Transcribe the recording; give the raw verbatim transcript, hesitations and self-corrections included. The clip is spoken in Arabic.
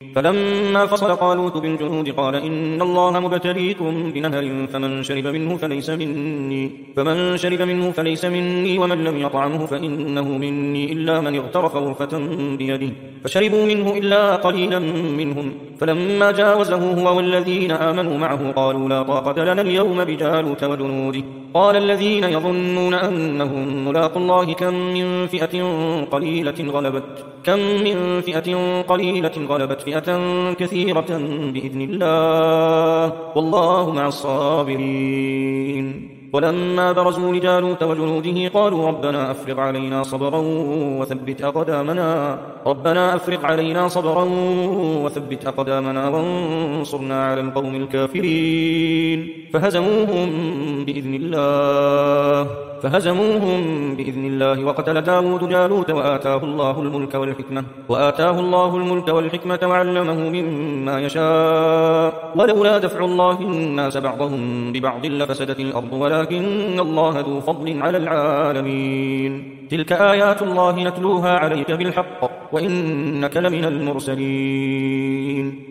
فلما فصل طالوت بالجنود قال إن الله مبتليكم بنهر فمن شرب منه فليس مني فمن شرب منه فليس مني ومن لم يطعمه فإنه مني إلا من اغترف غرفة بيده فشربوا منه إلا قليلا منهم. فلما جاوزه هو والذين آمنوا معه قالوا لا طاقة لنا اليوم بجالوت وجنوده. قال الذين يظنون أنهم ملاقوا الله كم من فئة قليلة غلبت كم من فئة قليلة غلبت فئة كثيرة بإذن الله والله مع الصابرين. ولما برزوا لجالوت وجنوده قالوا ربنا أفرغ علينا صبرا وثبت أقدامنا ربنا أفرغ علينا صبرا وثبت أقدامنا وانصرنا على القوم الكافرين. فهزموهم بإذن الله فهزموهم بإذن الله وقتل داود جالوت وآتاه الله الملك والحكمة وآتاه الله الملك والحكمة وعلمه مما يشاء. ولولا دفع الله الناس بعضهم ببعض لفسدت الأرض ولكن الله ذو فضل على العالمين. تلك آيات الله نتلوها عليك بالحق وإنك لمن المرسلين.